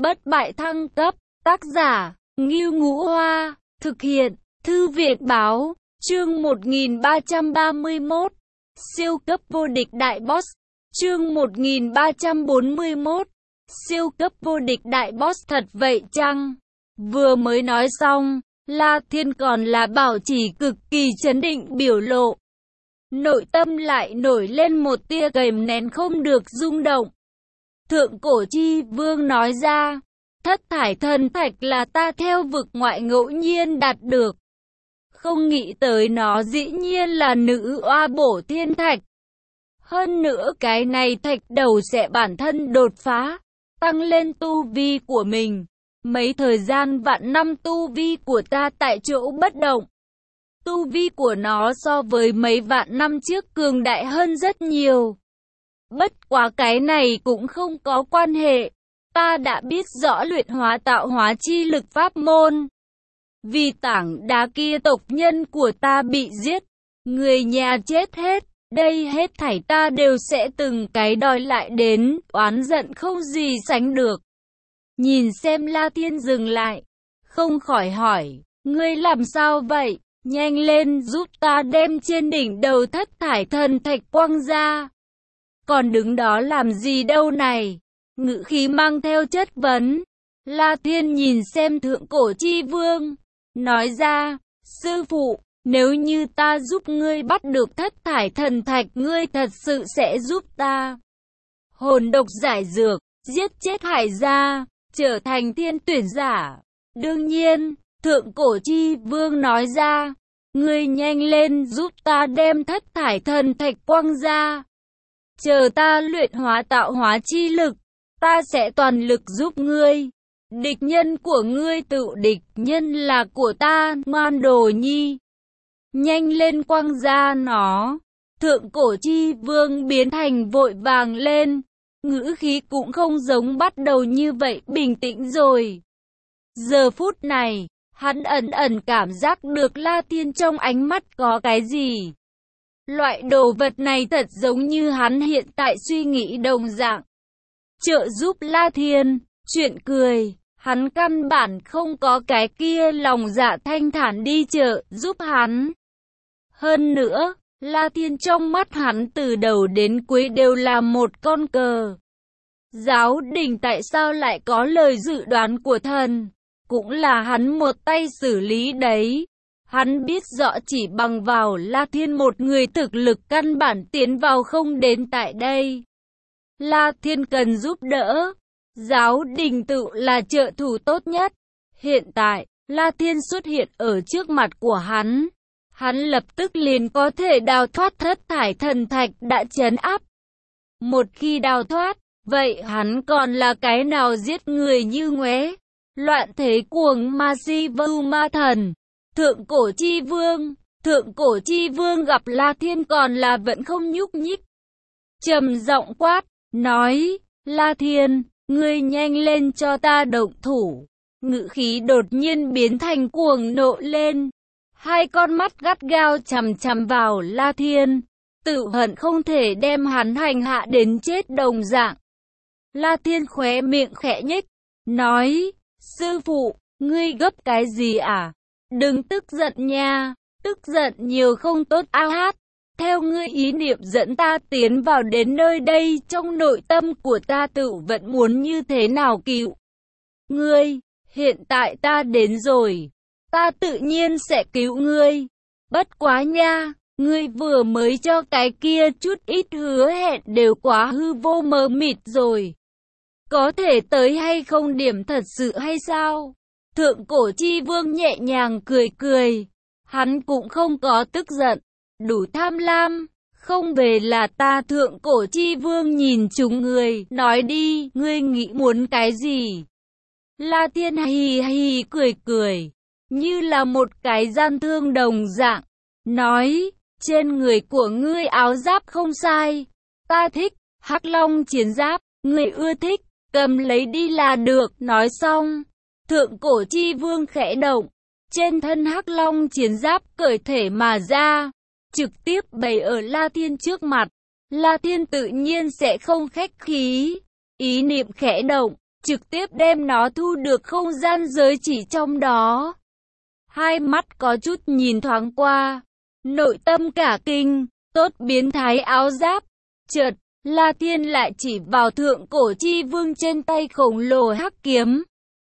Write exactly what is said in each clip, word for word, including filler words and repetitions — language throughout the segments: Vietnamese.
Bất bại thăng cấp, tác giả, Ngưu Ngũ Hoa, thực hiện, Thư viện Báo, chương một nghìn ba trăm ba mươi mốt, siêu cấp vô địch đại boss, chương một nghìn ba trăm bốn mươi mốt, siêu cấp vô địch đại boss thật vậy chăng? Vừa mới nói xong, La Thiên còn là bảo trì cực kỳ trấn định biểu lộ. Nội tâm lại nổi lên một tia kìm nén không được rung động. Thượng cổ chi vương nói ra, thất thải thần thạch là ta theo vực ngoại ngẫu nhiên đạt được. Không nghĩ tới nó dĩ nhiên là nữ oa bổ thiên thạch. Hơn nữa cái này thạch đầu sẽ bản thân đột phá, tăng lên tu vi của mình. Mấy thời gian vạn năm tu vi của ta tại chỗ bất động. Tu vi của nó so với mấy vạn năm trước cường đại hơn rất nhiều. Bất quá cái này cũng không có quan hệ. Ta đã biết rõ luyện hóa tạo hóa chi lực pháp môn. Vì tảng đá kia tộc nhân của ta bị giết, người nhà chết hết, đây hết thảy ta đều sẽ từng cái đòi lại đến, oán giận không gì sánh được. Nhìn xem La Thiên dừng lại, không khỏi hỏi, ngươi làm sao vậy? Nhanh lên giúp ta đem trên đỉnh đầu thất thải thần thạch quăng ra. Còn đứng đó làm gì đâu này? Ngữ khí mang theo chất vấn. La Thiên nhìn xem thượng cổ chi vương, nói ra, sư phụ, nếu như ta giúp ngươi bắt được thất thải thần thạch, ngươi thật sự sẽ giúp ta hồn độc giải dược, giết chết Hải gia, trở thành thiên tuyển giả. Đương nhiên, thượng cổ chi vương nói ra, ngươi nhanh lên giúp ta đem thất thải thần thạch quăng ra. Chờ ta luyện hóa tạo hóa chi lực, ta sẽ toàn lực giúp ngươi. Địch nhân của ngươi tự địch nhân là của ta, ngoan đồ nhi. Nhanh lên quăng ra nó. Thượng cổ chi vương biến thành vội vàng lên. Ngữ khí cũng không giống bắt đầu như vậy bình tĩnh rồi. Giờ phút này, hắn ẩn ẩn cảm giác được La Thiên trong ánh mắt có cái gì. Loại đồ vật này thật giống như hắn hiện tại suy nghĩ đồng dạng. Trợ giúp La Thiên, chuyện cười, hắn căn bản không có cái kia lòng dạ thanh thản đi trợ giúp hắn. Hơn nữa, La Thiên trong mắt hắn từ đầu đến cuối đều là một con cờ. Giáo đình tại sao lại có lời dự đoán của thần? Cũng là hắn một tay xử lý đấy. Hắn biết rõ chỉ bằng vào La Thiên một người thực lực căn bản tiến vào không đến tại đây. La Thiên cần giúp đỡ. Giáo đình tự là trợ thủ tốt nhất. Hiện tại, La Thiên xuất hiện ở trước mặt của hắn. Hắn lập tức liền có thể đào thoát thất thải thần thạch đã trấn áp. Một khi đào thoát, vậy hắn còn là cái nào giết người như ngoé. Loạn thế cuồng ma si vưu ma thần. Thượng cổ chi vương. Thượng cổ chi vương gặp La Thiên còn là vẫn không nhúc nhích. Trầm giọng quát, nói, La Thiên, ngươi nhanh lên cho ta động thủ. Ngữ khí đột nhiên biến thành cuồng nộ lên. Hai con mắt gắt gao chằm chằm vào La Thiên. Tự hận không thể đem hắn hành hạ đến chết đồng dạng. La Thiên khóe miệng khẽ nhếch, nói, sư phụ, ngươi gấp cái gì à? Đừng tức giận nha, tức giận nhiều không tốt a hát. Theo ngươi ý niệm dẫn ta tiến vào đến nơi đây, trong nội tâm của ta tự vẫn muốn như thế nào cứu ngươi. Hiện tại ta đến rồi, ta tự nhiên sẽ cứu ngươi. Bất quá nha, ngươi vừa mới cho cái kia chút ít hứa hẹn đều quá hư vô mờ mịt rồi. Có thể tới hay không điểm thật sự hay sao? Thượng cổ chi vương nhẹ nhàng cười cười. Hắn cũng không có tức giận, đủ tham lam. Không về là ta. Thượng cổ chi vương nhìn chúng người, nói đi, ngươi nghĩ muốn cái gì? La Thiên hì hì cười cười, như là một cái gian thương đồng dạng. Nói, trên người của ngươi áo giáp không sai. Ta thích, Hắc Long chiến giáp, ngươi ưa thích, cầm lấy đi là được. Nói xong, thượng cổ chi vương khẽ động. Trên thân Hắc Long chiến giáp cởi thể mà ra, trực tiếp bày ở La Thiên trước mặt. La Thiên tự nhiên sẽ không khách khí. Ý niệm khẽ động, trực tiếp đem nó thu được không gian giới chỉ trong đó. Hai mắt có chút nhìn thoáng qua, nội tâm cả kinh, tốt biến thái áo giáp. Chợt, La Thiên lại chỉ vào thượng cổ chi vương trên tay khổng lồ hắc kiếm.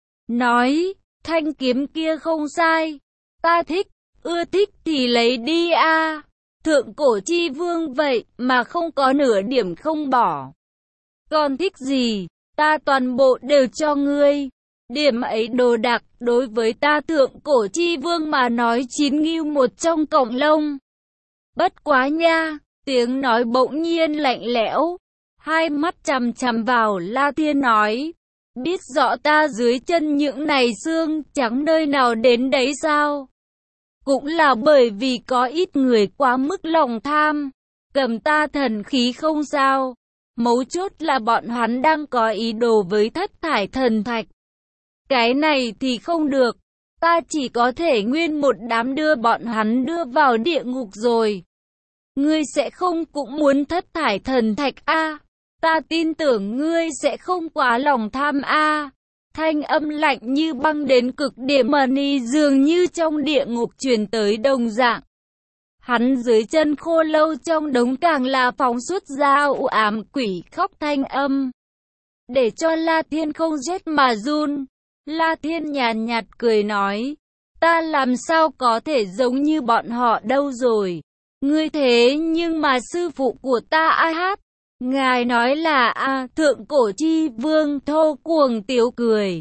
Nói, thanh kiếm kia không sai, ta thích, ưa thích thì lấy đi a. Thượng cổ chi vương vậy mà không có nửa điểm không bỏ. Còn thích gì, ta toàn bộ đều cho ngươi. Điểm ấy đồ đạc đối với ta thượng cổ chi vương mà nói chín ngưu một trong cọng lông. Bất quá nha, tiếng nói bỗng nhiên lạnh lẽo. Hai mắt chằm chằm vào La Thiên nói, biết rõ ta dưới chân những này xương trắng nơi nào đến đấy sao? Cũng là bởi vì có ít người quá mức lòng tham, cầm ta thần khí không sao. Mấu chốt là bọn hắn đang có ý đồ với thất thải thần thạch. Cái này thì không được, ta chỉ có thể nguyên một đám đưa bọn hắn đưa vào địa ngục rồi. Ngươi sẽ không cũng muốn thất thải thần thạch a? Ta tin tưởng ngươi sẽ không quá lòng tham a. Thanh âm lạnh như băng đến cực điểm mà ni dường như trong địa ngục truyền tới đồng dạng. Hắn dưới chân khô lâu trong đống càng là phóng xuất ra u ám quỷ khóc thanh âm. Để cho La Thiên không rét mà run. La Thiên nhàn nhạt cười nói, ta làm sao có thể giống như bọn họ đâu rồi. Ngươi thế nhưng mà sư phụ của ta ai hát? Ngài nói là a. Thượng cổ chi vương thô cuồng tiếu cười.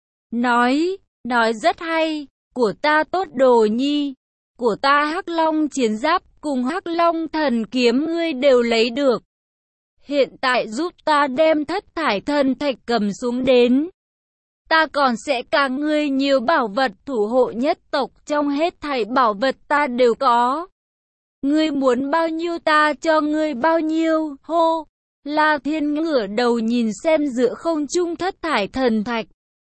Nói, nói rất hay, của ta tốt đồ nhi. Của ta hắc long chiến giáp cùng hắc long thần kiếm ngươi đều lấy được. Hiện tại giúp ta đem thất thải thần thạch cầm xuống đến. Ta còn sẽ càng ngươi nhiều bảo vật thủ hộ nhất tộc, trong hết thảy bảo vật ta đều có. Ngươi muốn bao nhiêu ta cho ngươi bao nhiêu, hô. La Thiên ngửa đầu nhìn xem giữa không trung thất thải thần thạch.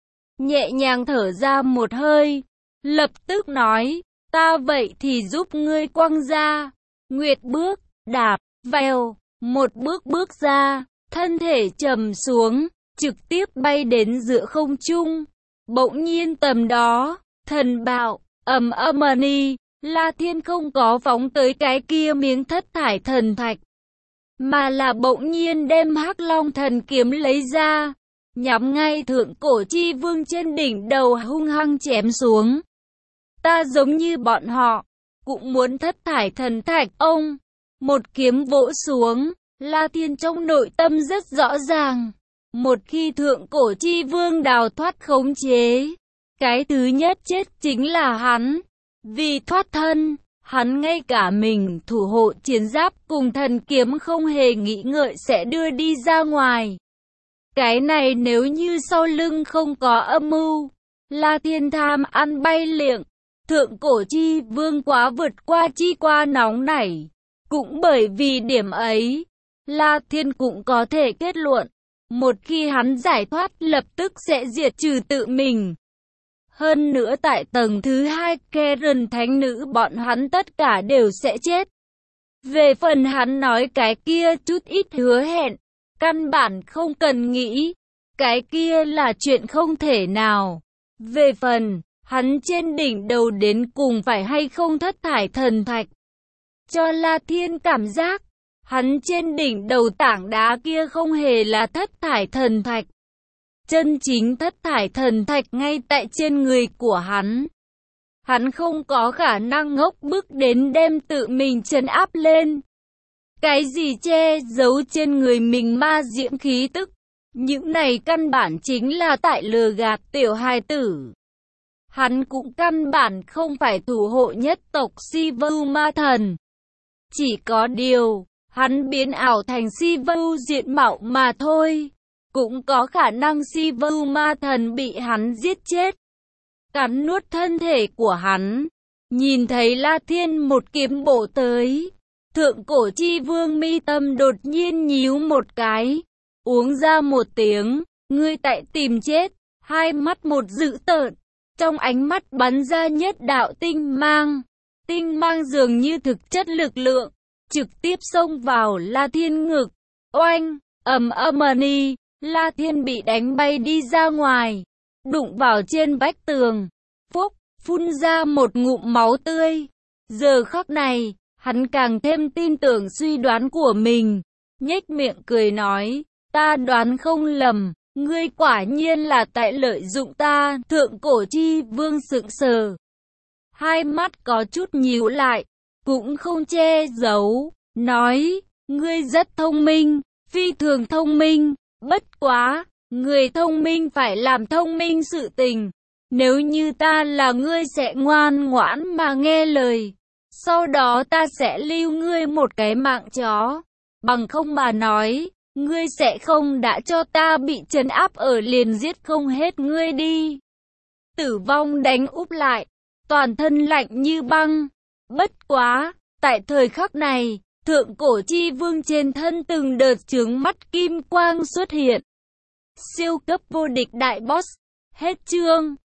Nhẹ nhàng thở ra một hơi, lập tức nói, ta vậy thì giúp ngươi quăng ra. Nguyệt bước, đạp, vèo, một bước bước ra, thân thể trầm xuống, trực tiếp bay đến giữa không trung. Bỗng nhiên tầm đó, thần bạo, ầm ầm ni, La Thiên không có phóng tới cái kia miếng thất thải thần thạch, mà là bỗng nhiên đem hắc long thần kiếm lấy ra, nhắm ngay thượng cổ chi vương trên đỉnh đầu hung hăng chém xuống. Ta giống như bọn họ, cũng muốn thất thải thần thạch ông. Một kiếm vỗ xuống, La Thiên trong nội tâm rất rõ ràng. Một khi thượng cổ chi vương đào thoát khống chế, cái thứ nhất chết chính là hắn. Vì thoát thân, hắn ngay cả mình thủ hộ chiến giáp cùng thần kiếm không hề nghĩ ngợi sẽ đưa đi ra ngoài. Cái này nếu như sau lưng không có âm mưu, La Thiên tham ăn bay liệng. Thượng cổ chi vương quá vượt qua chi qua nóng nảy. Cũng bởi vì điểm ấy, La Thiên cũng có thể kết luận, một khi hắn giải thoát lập tức sẽ diệt trừ tự mình. Hơn nữa tại tầng thứ hai Karen thánh nữ bọn hắn tất cả đều sẽ chết. Về phần hắn nói cái kia chút ít hứa hẹn, căn bản không cần nghĩ, cái kia là chuyện không thể nào. Về phần, hắn trên đỉnh đầu đến cùng phải hay không thất thải thần thạch. Cho La Thiên cảm giác, hắn trên đỉnh đầu tảng đá kia không hề là thất thải thần thạch. Chân chính thất thải thần thạch ngay tại trên người của hắn. Hắn không có khả năng ngốc bức đến đem tự mình trấn áp lên. Cái gì che giấu trên người mình ma diễm khí tức, những này căn bản chính là tại lừa gạt tiểu hài tử. Hắn cũng căn bản không phải thủ hộ nhất tộc Sivu ma thần. Chỉ có điều, hắn biến ảo thành Sivu diện mạo mà thôi. Cũng có khả năng Sivu ma thần bị hắn giết chết, cắn nuốt thân thể của hắn. Nhìn thấy La Thiên một kiếm bổ tới, thượng cổ chi vương mi tâm đột nhiên nhíu một cái, uống ra một tiếng, ngươi tại tìm chết. Hai mắt một dữ tợn, trong ánh mắt bắn ra nhất đạo tinh mang. Tinh mang dường như thực chất lực lượng, trực tiếp xông vào La Thiên ngực. Oanh, ầm ầm ni, La Thiên bị đánh bay đi ra ngoài, đụng vào trên vách tường, phốc, phun ra một ngụm máu tươi. Giờ khắc này, hắn càng thêm tin tưởng suy đoán của mình, nhếch miệng cười nói, ta đoán không lầm, ngươi quả nhiên là tại lợi dụng ta. Thượng Cổ Chi Vương sững sờ, hai mắt có chút nhíu lại, cũng không che giấu, nói, ngươi rất thông minh, phi thường thông minh, bất quá, người thông minh phải làm thông minh sự tình. Nếu như ta là ngươi sẽ ngoan ngoãn mà nghe lời, sau đó ta sẽ lưu ngươi một cái mạng chó, bằng không mà nói, ngươi sẽ không đã cho ta bị trấn áp ở liền giết không hết ngươi đi. Tử Vong đánh úp lại, toàn thân lạnh như băng, bất quá, tại thời khắc này, Thượng Cổ Chi Vương trên thân từng đợt chướng mắt kim quang xuất hiện. Siêu cấp vô địch đại boss, hết chương.